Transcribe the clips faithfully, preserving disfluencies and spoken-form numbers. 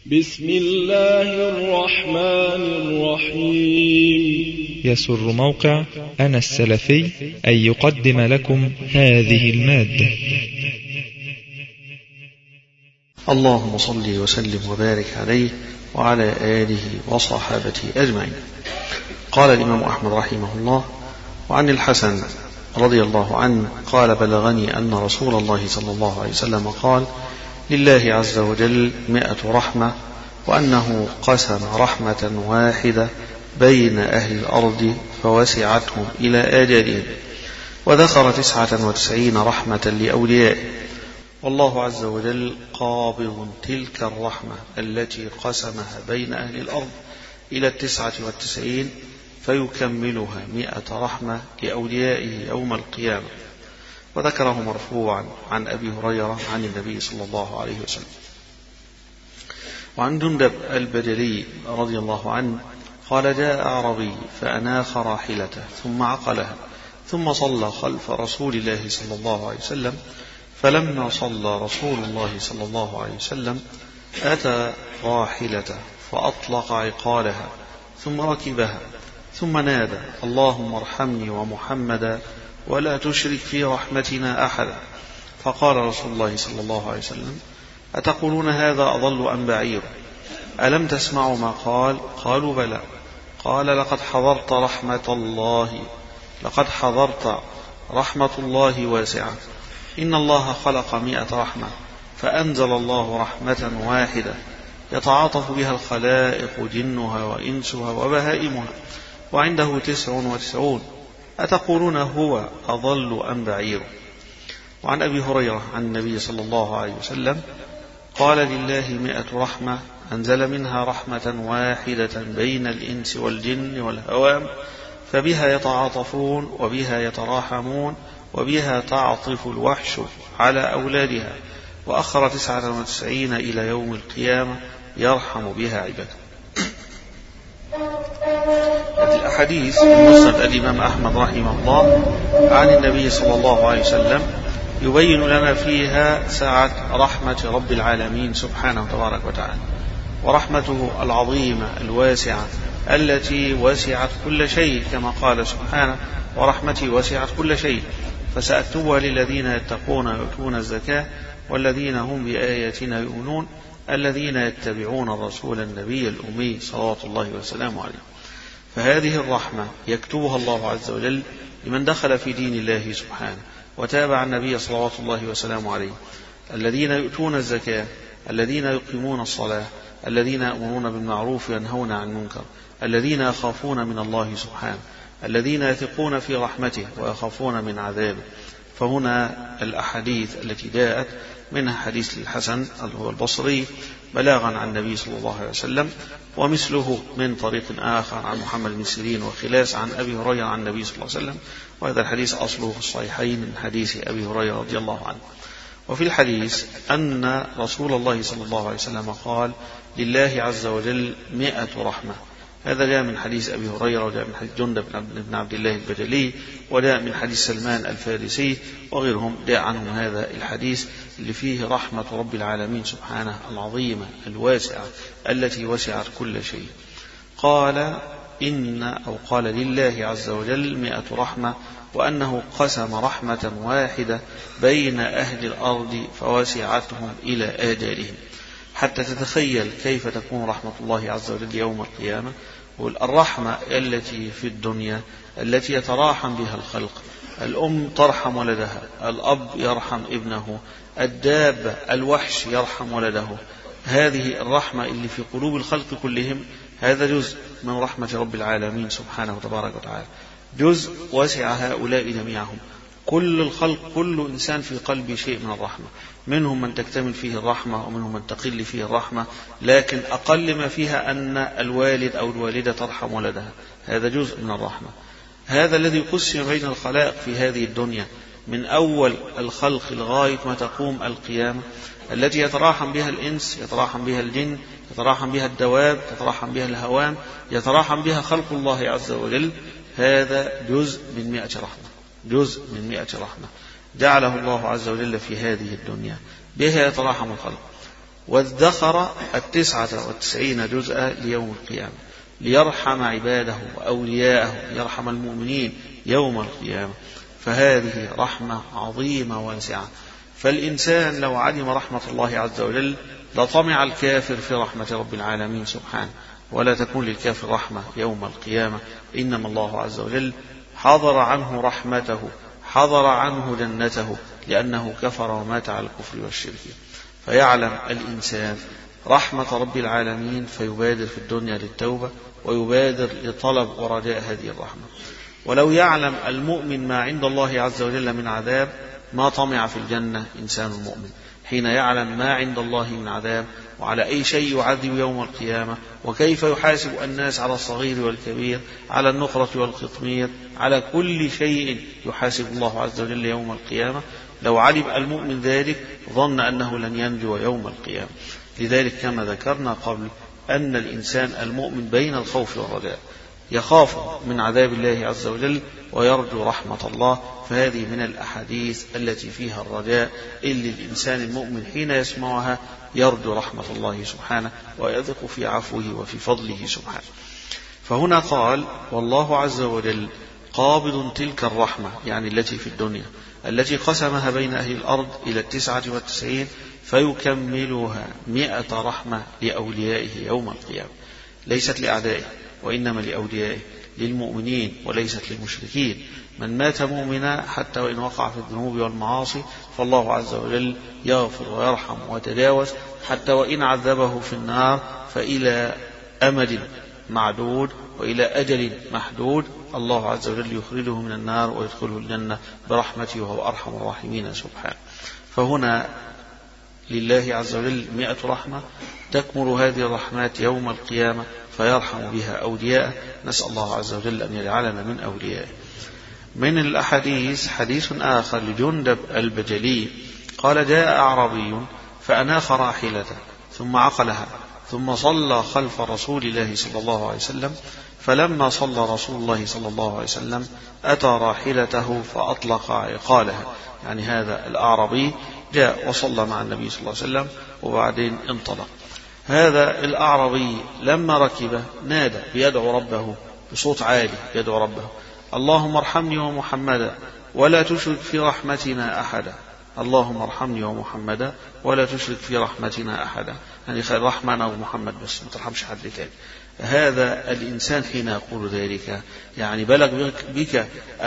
بسم الله الرحمن الرحيم. يسر موقع أنا السلفي أن يقدم لكم هذه المادة. اللهم صل وسلم وبارك عليه وعلى آله وصحابته أجمعين. قال الإمام أحمد رحمه الله: وعن الحسن رضي الله عنه قال: بلغني أن رسول الله صلى الله عليه وسلم قال: لله عز وجل مئة رحمة، وأنه قسم رحمة واحدة بين أهل الأرض فوسعتهم إلى آجالهم، وذكر تسعة وتسعين رحمة لأوليائه، والله عز وجل قابض تلك الرحمة التي قسمها بين أهل الأرض إلى التسعة والتسعين فيكملها مئة رحمة لأوليائه يوم القيامة. وذكره مرفوعا عن أبي هريرة عن النبي صلى الله عليه وسلم. وعن جندب البجلي رضي الله عنه قال: جاء أعرابي فأناخ راحلته ثم عقلها، ثم صلى خلف رسول الله صلى الله عليه وسلم، فلما صلى رسول الله صلى الله عليه وسلم أتى راحلته فأطلق عقالها ثم ركبها، ثم نادى: اللهم ارحمني ومحمدا ولا تشرك في رحمتنا أحدا. فقال رسول الله صلى الله عليه وسلم: أتقولون هذا أضل أم بعير؟ ألم تسمعوا ما قال؟ قالوا: بلى. قال: لقد حضرت رحمة الله لقد حضرت رحمة الله واسعة. إن الله خلق مئة رحمة، فأنزل الله رحمة واحدة يتعاطف بها الخلائق جنها وإنسها وبهائمها، وعنده تسع وتسعون. أتقولون هو أضل أم بعير؟ وعن أبي هريرة عن النبي صلى الله عليه وسلم قال: لله مئة رحمة أنزل منها رحمة واحدة بين الإنس والجن والهوام، فبها يتعاطفون وبها يتراحمون وبها تعطف الوحش على أولادها، وأخر تسعة وتسعين إلى يوم القيامة يرحم بها عباده. الأحاديث مسند الإمام أحمد رحمه الله عن النبي صلى الله عليه وسلم يبين لنا فيها سعة رحمة رب العالمين سبحانه تبارك وتعالى، ورحمته العظيمة الواسعة التي وسعت كل شيء، كما قال سبحانه: ورحمتي وسعت كل شيء فسأكتبها للذين يتقون ويؤتون الزكاة والذين هم بآياتنا يؤمنون الذين يتبعون الرسول النبي الأمي صلوات الله وسلامه عليه. فهذه الرحمة يكتبها الله عز وجل لمن دخل في دين الله سبحانه وتابع النبي صلوات الله وسلامه عليه، الذين يؤتون الزكاة، الذين يقيمون الصلاة، الذين يأمرون بالمعروف وينهون عن المنكر، الذين يخافون من الله سبحانه، الذين يثقون في رحمته ويخافون من عذابه. فهنا الأحاديث التي جاءت منها حديث الحسن هو البصري بلاغا عن النبي صلى الله عليه وسلم، ومثله من طريق آخر عن محمد بن سيرين وخلاس عن أبي هريرة عن النبي صلى الله عليه وسلم. وهذا الحديث أصله في الصحيحين من حديث أبي هريرة رضي الله عنه. وفي الحديث أن رسول الله صلى الله عليه وسلم قال: لله عز وجل مئة رحمة. هذا جاء من حديث أبي هريرة، وجاء من حديث جندب بن عبد الله البجلي، وجاء من حديث سلمان الفارسي وغيرهم جاء عنهم هذا الحديث اللي فيه رحمة رب العالمين سبحانه العظيمة الواسعة التي وسعت كل شيء. قال إن أو قال لله عز وجل مئة رحمة، وأنه قسم رحمة واحدة بين أهل الأرض فوسعتهم إلى آجالهم. حتى تتخيل كيف تكون رحمة الله عز وجل يوم القيامة. والرحمة التي في الدنيا التي يتراحم بها الخلق، الأم ترحم ولدها، الأب يرحم ابنه، الدابة الوحش يرحم ولده. هذه الرحمة اللي في قلوب الخلق كلهم، هذا جزء من رحمة رب العالمين سبحانه وتبارك وتعالى، جزء وسع هؤلاء جميعهم. كل الخلق، كل إنسان في قلبه شيء من الرحمة، منهم من تكتمل فيه الرحمة ومنهم من تقل فيه الرحمة، لكن أقل ما فيها أن الوالد أو الوالدة ترحم ولدها، هذا جزء من الرحمة. هذا الذي قسم بين الخلائق في هذه الدنيا من أول الخلق لغاية ما تقوم القيامة، التي يتراحم بها الإنس، يتراحم بها الجن، يتراحم بها الدواب، يتراحم بها الهوام، يتراحم بها خلق الله عز وجل. هذا جزء من مئة رحمة، جزء من مئة رحمة جعله الله عز وجل في هذه الدنيا، بها يتراحم الخلق. وادخر التسعة والتسعين جزءا ليوم القيامة ليرحم عباده وأولياءه، يرحم المؤمنين يوم القيامة. فهذه رحمة عظيمة واسعة. فالإنسان لو علم رحمة الله عز وجل لطمع الكافر في رحمة رب العالمين سبحانه، ولا تكون للكافر رحمة يوم القيامة. إنما الله عز وجل حضر عنه رحمته، حضر عنه جنته، لأنه كفر ومات على الكفر والشرك. فيعلم الإنسان رحمة رب العالمين فيبادر في الدنيا للتوبة ويبادر لطلب ورجاء هذه الرحمة. ولو يعلم المؤمن ما عند الله عز وجل من عذاب ما طمع في الجنة إنسان المؤمن. حين يعلم ما عند الله من عذاب وعلى أي شيء يعذب يوم القيامة، وكيف يحاسب الناس على الصغير والكبير، على النقرة والقطمير، على كل شيء يحاسب الله عز وجل يوم القيامة، لو علم المؤمن ذلك ظن أنه لن ينجو يوم القيامة. لذلك كما ذكرنا قبل أن الإنسان المؤمن بين الخوف والرجاء، يخاف من عذاب الله عز وجل ويرجو رحمة الله. فهذه من الأحاديث التي فيها الرجاء اللي الإنسان المؤمن حين يسمعها يرجو رحمة الله سبحانه ويثق في عفوه وفي فضله سبحانه. فهنا قال: والله عز وجل قابض تلك الرحمة، يعني التي في الدنيا، التي قسمها بين أهل الأرض إلى التسعة والتسعين، فيكملها مئة رحمة لأوليائه يوم القيامة، ليست لأعدائه وإنما لأوليائه، للمؤمنين وليست للمشركين. من مات مؤمنا حتى وإن وقع في الذنوب والمعاصي فالله عز وجل يغفر ويرحم ويتجاوز، حتى وإن عذبه في النار فإلى أمد معدود وإلى أجل محدود الله عز وجل يخرجه من النار ويدخله الجنة برحمته وهو أرحم الراحمين سبحانه. فهنا لله عز وجل مئة رحمة تكمل هذه الرحمات يوم القيامة فيرحم بها أولياءه. نسأل الله عز وجل أن يجعلنا من أوليائه. من الأحاديث حديث آخر لجندب البجلي قال: جاء أعرابي فأناخ راحلته ثم عقلها ثم صلى خلف رسول الله صلى الله عليه وسلم، فلما صلى رسول الله صلى الله عليه وسلم أتى راحلته فأطلق عقالها. يعني هذا الأعرابي جاء وصلى مع النبي صلى الله عليه وسلم وبعدين انطلق. هذا الأعرابي لما ركب نادى بيدعو ربه بصوت عالي، يدعو ربه: اللهم ارحمني ومحمدا ولا تشرك في رحمتنا أحدا، اللهم ارحمني ومحمدا ولا تشرك في رحمتنا أحدا. يعني خير رحمنا ومحمد بس، ما ترحمش حد تاني. هذا الإنسان حين يقول ذلك يعني بلغ بك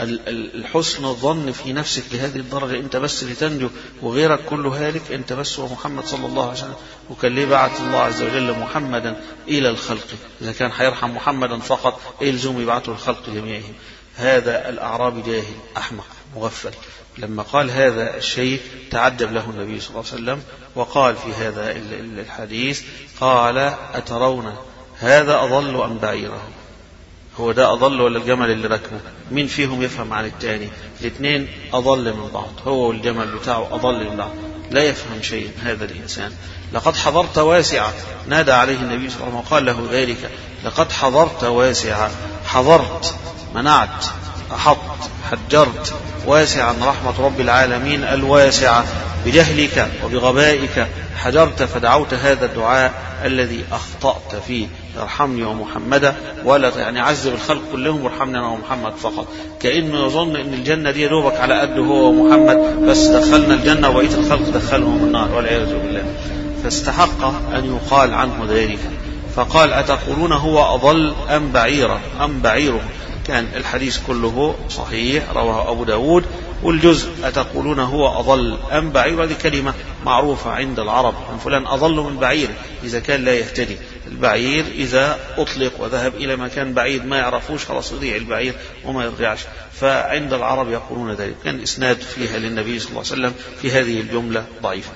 الحسن الظن في نفسك لهذه الدرجة، أنت بس لتنجو وغيرك كله هالك، أنت بس ومحمد صلى الله عليه وسلم. وكان ليه بعث الله عز وجل محمدا إلى الخلق؟ إذا كان حيرحم محمدا فقط إلزم يبعثه الخلق جميعهم. هذا الأعرابي جاهل أحمق مغفل، لما قال هذا الشيء تعجب له النبي صلى الله عليه وسلم وقال في هذا الحديث قال: أترون هذا أضل أم بعيره؟ هو ده أضل ولا الجمل اللي ركبه؟ مين فيهم يفهم عن الثاني؟ الاثنين أضل من بعض، هو والجمل بتاعه أضل من بعض، لا يفهم شيء هذا الإنسان. لقد حضرت واسعة، نادى عليه النبي صلى الله عليه وسلم وقال له ذلك: لقد حضرت واسعة، حضرت منعت أحط حجرت واسعا رحمة رب العالمين الواسعة، بجهلك وبغبائك حجرت فدعوت هذا الدعاء الذي أخطأت فيه: ارحمني ومحمدا ولا يعني عذب الخلق كلهم وارحمني أنا ومحمد فقط. كأنه يظن أن الجنة دي دوبك على قد هو ومحمد بس، دخلنا الجنة وبقية الخلق دخلهم النار والعياذ بالله. فاستحق أن يقال عنه ذلك، فقال: أتقولون هو أضل أم بعيرا أم بعيره؟ كان الحديث كله صحيح رواه أبو داود، والجزء أتقولون هو أضل أم بعير هذه كلمة معروفة عند العرب، من فلان أضل من بعير إذا كان لا يهتدي. البعير إذا أطلق وذهب إلى مكان بعيد ما يعرفوش خلاص يضيع البعير وما يرجعش. فعند العرب يقولون ذلك. كان إسناد فيها للنبي صلى الله عليه وسلم في هذه الجملة ضعيفة.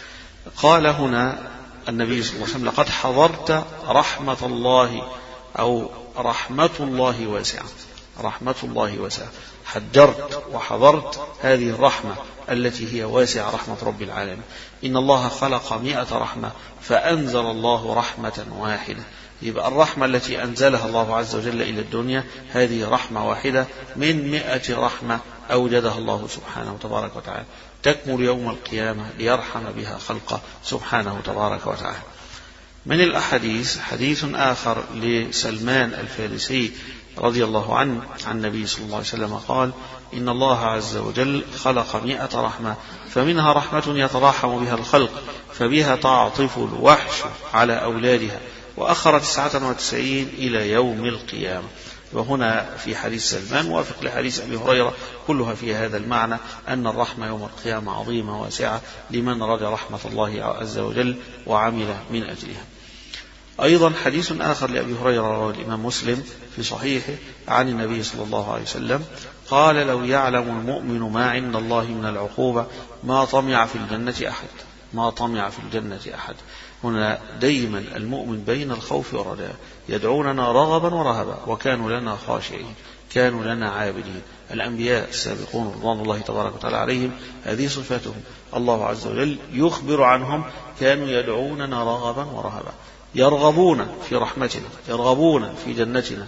قال هنا النبي صلى الله عليه وسلم: لقد حضرت رحمة الله أو رحمة الله واسعة، رحمة الله واسعة، حجرت وحضرت هذه الرحمة التي هي واسعة، رحمة رب العالمين. إن الله خلق مئة رحمة فأنزل الله رحمة واحدة. يبقى الرحمة التي أنزلها الله عز وجل إلى الدنيا هذه رحمة واحدة من مئة رحمة أوجدها الله سبحانه وتبارك وتعالى. تكمل يوم القيامة ليرحم بها خلقه سبحانه تبارك وتعالى. من الأحاديث حديث آخر لسلمان الفارسي رضي الله عنه عن النبي صلى الله عليه وسلم قال: إن الله عز وجل خلق مئة رحمة، فمنها رحمة يتراحم بها الخلق، فبها تعطف الوحش على أولادها، وأخر تسعة وتسعين إلى يوم القيامة. وهنا في حديث سلمان موافق لحديث أبي هريرة، كلها في هذا المعنى، أن الرحمة يوم القيامة عظيمة واسعة لمن رجى رحمة الله عز وجل وعمل من أجلها. أيضا حديث آخر لأبي هريرة رواه الإمام مسلم في صحيحه عن النبي صلى الله عليه وسلم قال: لو يعلم المؤمن ما عند الله من العقوبة ما طمع في الجنة أحد ما طمع في الجنة أحد. هنا دائما المؤمن بين الخوف والرجاء، يدعوننا رغبا ورهبا، وكانوا لنا خاشعين، كانوا لنا عابدين. الأنبياء السابقون رضوان الله تبارك وتعالى عليهم هذه صفاتهم، الله عز وجل يخبر عنهم كانوا يدعوننا رغبا ورهبا، يرغبون في رحمتنا، يرغبون في جنتنا،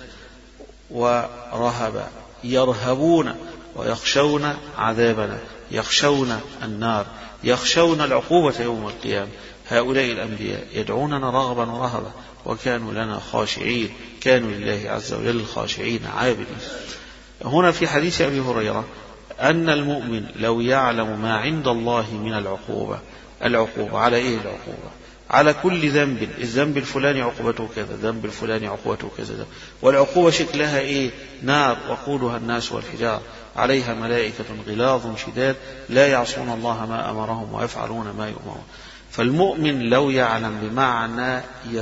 ورهبا يرهبون ويخشون عذابنا، يخشون النار، يخشون العقوبة يوم القيامة. هؤلاء الأنبياء يدعوننا رغبا ورهبا، وكانوا لنا خاشعين، كانوا لله عز وجل خاشعين عابدين. هنا في حديث أبي هريرة أن المؤمن لو يعلم ما عند الله من العقوبة، العقوبة على إيه؟ العقوبة على كل ذنب، الذنب الفلاني عقوبته كذا، الذنب الفلاني عقوبته كذا، والعقوبة شكلها إيه؟ نار وقودها الناس والحجارة، عليها ملائكة غلاظ شداد لا يعصون الله ما أمرهم ويفعلون ما يؤمرون. فالمؤمن لو يعلم بمعنى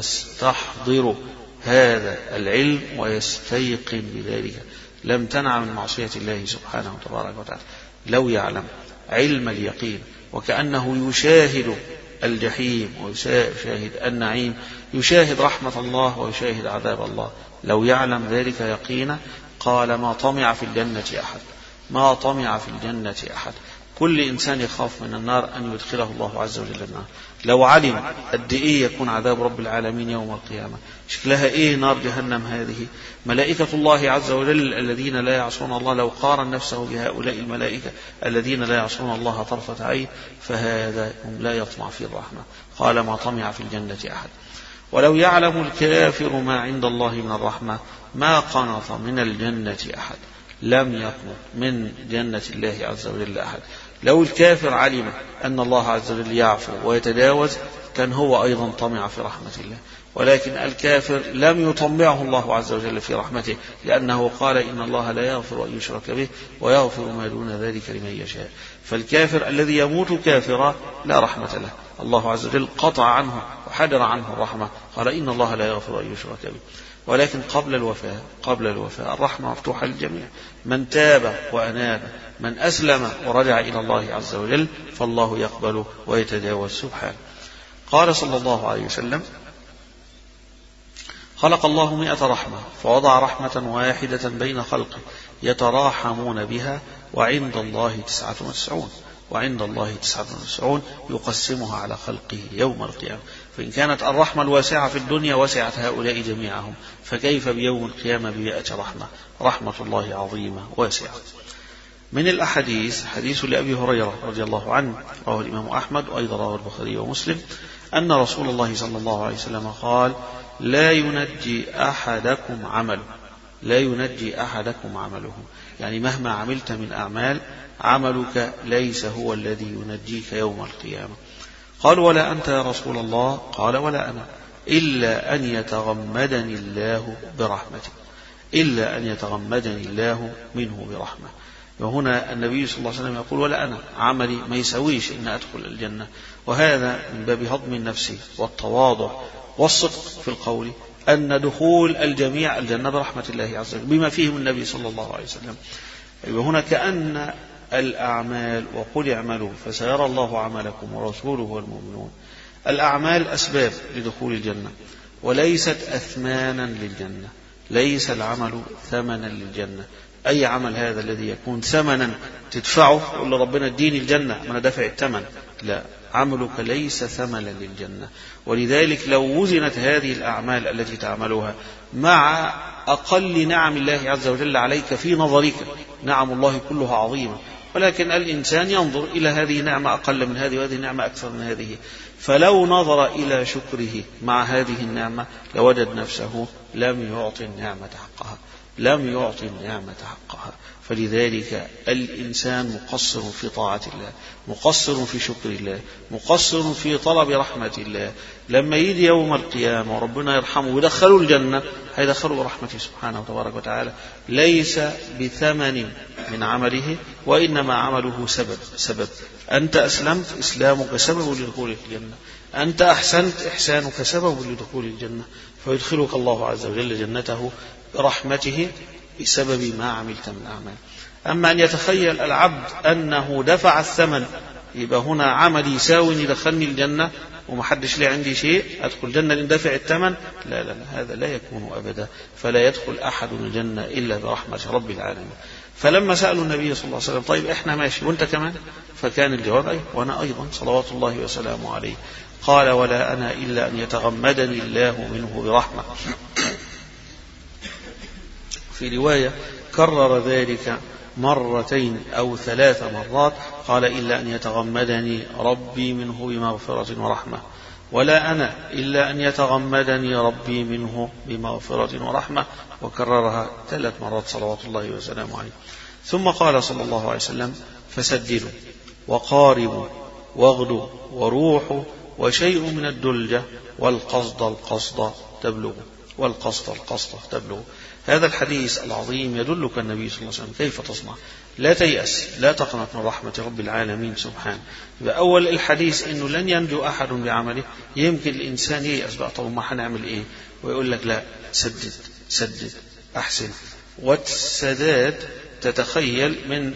يستحضر هذا العلم ويستيقن بذلك لم تنع من معصية الله سبحانه تبارك وتعالى. لو يعلم علم اليقين، وكأنه يشاهد الجحيم ويشاهد النعيم، يشاهد رحمة الله ويشاهد عذاب الله. لو يعلم ذلك يقينا قال: ما طمع في الجنة أحد ما طمع في الجنة أحد. كل إنسان يخاف من النار أن يدخله الله عز وجل النار. لو علم قد إيه يكون عذاب رب العالمين يوم القيامة، شكلها إيه نار جهنم هذه، ملائكة الله عز وجل الذين لا يعصون الله، لو قارن نفسه بهؤلاء الملائكة الذين لا يعصون الله طرفة عين، فهذا لا يطمع في الرحمة. قال: ما طمع في الجنة أحد. ولو يعلم الكافر ما عند الله من الرحمة ما قنط من الجنة أحد. لم يقنط من جنة الله عز وجل أحد. لو الكافر علم أن الله عز وجل يعفو ويتجاوز كان هو أيضا طمع في رحمة الله، ولكن الكافر لم يطمعه الله عز وجل في رحمته، لأنه قال: إن الله لا يغفر أن يشرك به ويغفر ما دون ذلك لمن يشاء. فالكافر الذي يموت كافرا لا رحمة له، الله عز وجل قطع عنه وحجر عنه الرحمة، قال: إن الله لا يغفر أن يشرك به. ولكن قبل الوفاة قبل الوفاة الرحمة مفتوحة للجميع، من تاب وأناب، من أسلم ورجع إلى الله عز وجل فالله يقبل ويتجاوز سبحانه. قال صلى الله عليه وسلم: خلق الله مئة رحمة فوضع رحمة واحدة بين خلقه يتراحمون بها، وعند الله تسعة وتسعون وعند الله تسعة وتسعون يقسمها على خلقه يوم القيامة. فإن كانت الرحمة الواسعة في الدنيا وسعت هؤلاء جميعهم، فكيف بيوم القيامة بمئة رحمة؟ رحمة الله عظيمة واسعة. من الأحاديث حديث لأبي هريرة رضي الله عنه رواه الإمام أحمد وأيضا رواه البخاري ومسلم أن رسول الله صلى الله عليه وسلم قال: لا ينجي أحدكم عمله لا ينجي أحدكم عمله يعني مهما عملت من أعمال عملك ليس هو الذي ينجيك يوم القيامة. قال: ولا أنت يا رسول الله؟ قال: ولا أنا، إلا أن يتغمدني الله برحمته إلا أن يتغمدني الله منه برحمة. وهنا النبي صلى الله عليه وسلم يقول: ولا أنا، عملي ما يسويش إن أدخل الجنة. وهذا من باب هضم النفس والتواضع والصدق في القول، أن دخول الجميع الجنة برحمة الله عز وجل بما فيهم النبي صلى الله عليه وسلم. وهنا كأن الأعمال، وقل اعملوا فسيرى الله عملكم ورسوله والمؤمنون، الأعمال أسباب لدخول الجنة وليست أثمانا للجنة. ليس العمل ثمنا للجنة. أي عمل هذا الذي يكون ثمنا تدفعه تقول لربنا اديني الجنة ما أنا دافع الثمن؟ لا، عملك ليس ثمنا للجنة. ولذلك لو وزنت هذه الأعمال التي تعملها مع أقل نعم الله عز وجل عليك في نظرك، نعم الله كلها عظيمة ولكن الإنسان ينظر إلى هذه نعمة أقل من هذه وهذه نعمة أكثر من هذه، فلو نظر إلى شكره مع هذه النعمة لوجد نفسه لم يعطي النعمة حقها، لم يعطي النعمة حقها. فلذلك الإنسان مقصر في طاعة الله، مقصر في شكر الله، مقصر في طلب رحمة الله. لما يجي يوم القيامة وربنا يرحمه ويدخلوا الجنة هيدخلوا برحمته سبحانه وتبارك وتعالى، ليس بثمن من عمله، وإنما عمله سبب سبب أنت أسلمت إسلامك سبب لدخول الجنة، أنت أحسنت إحسانك سبب لدخول الجنة، فيدخلك الله عز وجل جنته برحمته بسبب ما عملت من أعمال. أما أن يتخيل العبد أنه دفع الثمن، يبقى هنا عملي يساوي يدخلني الجنة ومحدش لي عندي شيء أدخل الجنة لأن دفع الثمن، لا لا لا، هذا لا يكون أبدا. فلا يدخل أحد الجنة إلا برحمة رب العالمين. فلما سألوا النبي صلى الله عليه وسلم طيب إحنا ماشي وأنت كمان؟ فكان الجواب أي وأنا أيضا صلوات الله وسلامه عليه. قال ولا أنا إلا أن يتغمدني الله منه برحمة. في رواية كرر ذلك مرتين أو ثلاث مرات، قال إلا أن يتغمدني ربي منه بمغفرة ورحمة، ولا أنا إلا أن يتغمدني ربي منه بمغفرة ورحمة، وكررها ثلاث مرات صلوات الله وسلامه عليه. ثم قال صلى الله عليه وسلم فسددوا وقاربوا واغدوا وروحوا وشيء من الدلجة والقصد القصد تبلغ، والقصد القصد تبلغ. هذا الحديث العظيم يدلك النبي صلى الله عليه وسلم كيف تصنع. لا تيأس، لا تقنط من رحمة رب العالمين سبحانه. بأول الحديث إنه لن ينجو أحد بعمله، يمكن الإنسان ييأس بقى طب ما هنعمل إيه، ويقول لك لا سدد سدد أحسن. والسداد تتخيل من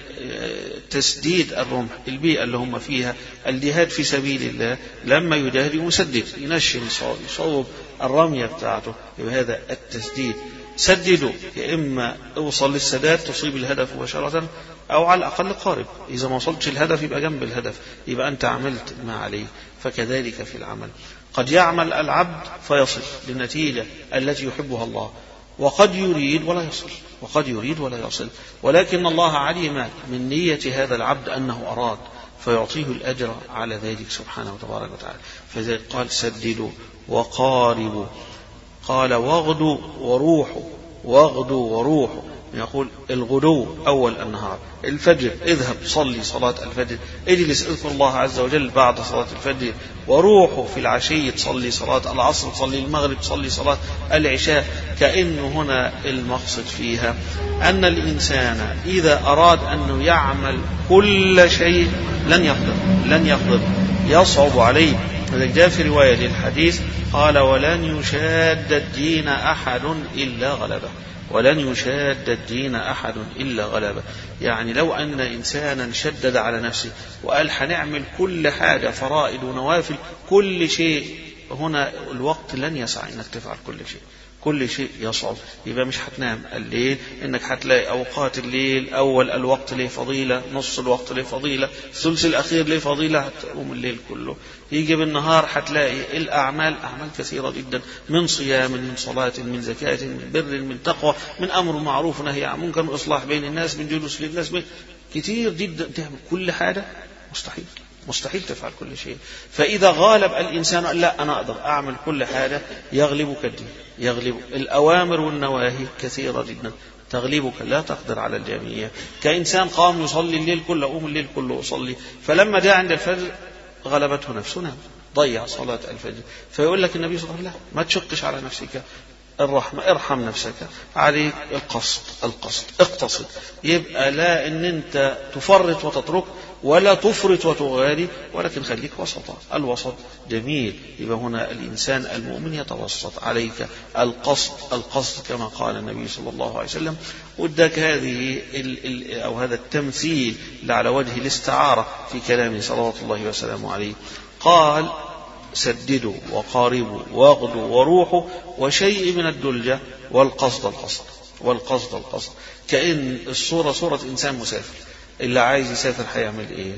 تسديد الرمح، البيئة اللي هم فيها الجهاد في سبيل الله، لما يجاهد يسدد ينشن يصوب الرمية بتاعته، هذا التسديد. سددوا، يا إما اوصل للسداد تصيب الهدف مباشرة، أو على الأقل قارب، إذا ما وصلتش الهدف يبقى جنب الهدف، يبقى أنت عملت ما عليه. فكذلك في العمل قد يعمل العبد فيصل للنتيجة التي يحبها الله، وقد يريد ولا يصل، وقد يريد ولا يصل، ولكن الله علم من نية هذا العبد أنه أراد، فيعطيه الأجر على ذلك سبحانه وتبارك وتعالى. فذلك قال سددوا وقاربوا، قال واغدوا وروحوا، واغدوا وروحوا، يقول الغدو أول النهار، الفجر اذهب صلي صلاة الفجر، اجلس اذكر الله عز وجل بعد صلاة الفجر، وروحوا في العشي تصلي صلاة العصر، تصلي المغرب، تصلي صلاة العشاء. كأن هنا المقصد فيها أن الإنسان إذا أراد أنه يعمل كل شيء لن يقدر، لن يقدر، يصعب عليه. لذلك جاء في رواية للحديث قال ولن يشاد الدين أحد إلا غلبه، ولن يشاد الدين أحد إلا غلبه. يعني لو أن إنسانا شدد على نفسه وقال هنعمل كل حاجة فرائض ونوافل كل شيء، هنا الوقت لن يسع إنك تفعل كل شيء، كل شيء يصعب. يبقى مش هتنام الليل، إنك هتلاقي أوقات الليل أول الوقت له فضيلة، نص الوقت له فضيلة، الثلث الأخير له فضيلة، هتقوم الليل كله. يجي بالنهار هتلاقي الأعمال أعمال كثيرة جدا، من صيام، من صلاة، من زكاة، من بر، من تقوى، من أمر معروف نهي عن منكر، إصلاح بين الناس، من جلوس للناس، كثير جدا. تعمل كل حاجة مستحيل، مستحيل تفعل كل شيء. فإذا غالب الإنسان لا أنا أقدر أعمل كل حاجة، يغلبك الدين، يغلب الأوامر والنواهي كثيرة جدا تغلبك، لا تقدر على الجميع. كإنسان قام يصلي الليل كله، أقوم الليل كله أصلي، فلما جاء عند الفجر غلبته نفسه، نام ضيع صلاة الفجر. فيقول لك النبي صلى الله عليه وسلم لا، ما تشقش على نفسك، الرحمة ارحم نفسك، عليك القصد، القصد اقتصد. يبقى لا ان انت تفرط وتترك، ولا تفرط وتغالي، ولكن خليك وسطا، الوسط جميل. يبقى هنا الإنسان المؤمن يتوسط، عليك القصد، القصد كما قال النبي صلى الله عليه وسلم. ودك هذه ال ال أو هذا التمثيل على وجه الاستعارة في كلامه صلوات الله وسلامه عليه. قال سددوا وقاربوا واغدوا وروحوا وشيء من الدلجة والقصد القصد، والقصد القصد. كأن الصورة صورة إنسان مسافر، اللي عايز يسافر هيعمل إيه؟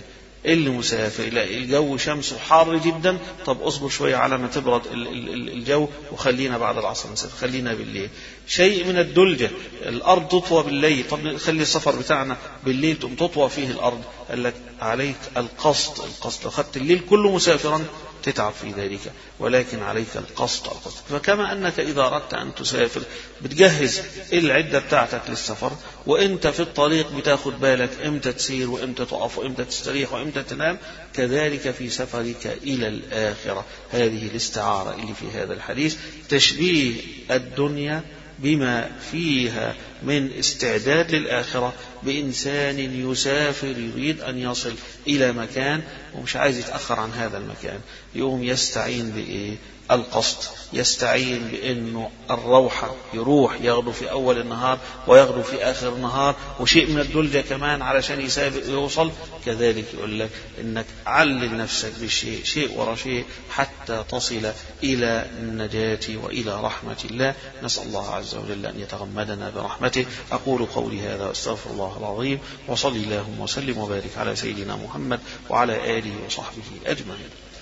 اللي مسافر يلاقي الجو شمسه حار جدا، طب اصبر شوية على ما تبرد الجو وخلينا بعد العصر نسافر، خلينا بالليل. شيء من الدلجة، الأرض تطوى بالليل، طب خلي السفر بتاعنا بالليل تقوم تطوى فيه الأرض. قال لك عليك القصد، القصد لو خدت الليل كله مسافرا تتعب في ذلك، ولكن عليك القصد القصد. فكما أنك إذا أردت أن تسافر بتجهز العدة بتاعتك للسفر، وإنت في الطريق بتاخد بالك إمتى تسير وإمتى تقف وإمتى تستريح وإمتى تنام، كذلك في سفرك إلى الآخرة. هذه الاستعارة اللي في هذا الحديث تشبيه الدنيا بما فيها من استعداد للآخرة بإنسان يسافر يريد أن يصل إلى مكان ومش عايز يتأخر عن هذا المكان، يقوم يستعين بإيه؟ القصد، يستعين بأنه الروحة يروح يغدو في أول النهار ويغدو في آخر النهار، وشيء من الدلجة كمان علشان يسابق يوصل. كذلك يقول لك إنك علل نفسك بالشيء شيء ورا شيء حتى تصل إلى النجاة وإلى رحمة الله. نسأل الله عز وجل أن يتغمدنا برحمته. أقول قولي هذا واستغفر الله العظيم، وصلي اللهم وسلم وبارك على سيدنا محمد وعلى آله وصحبه أجمعين.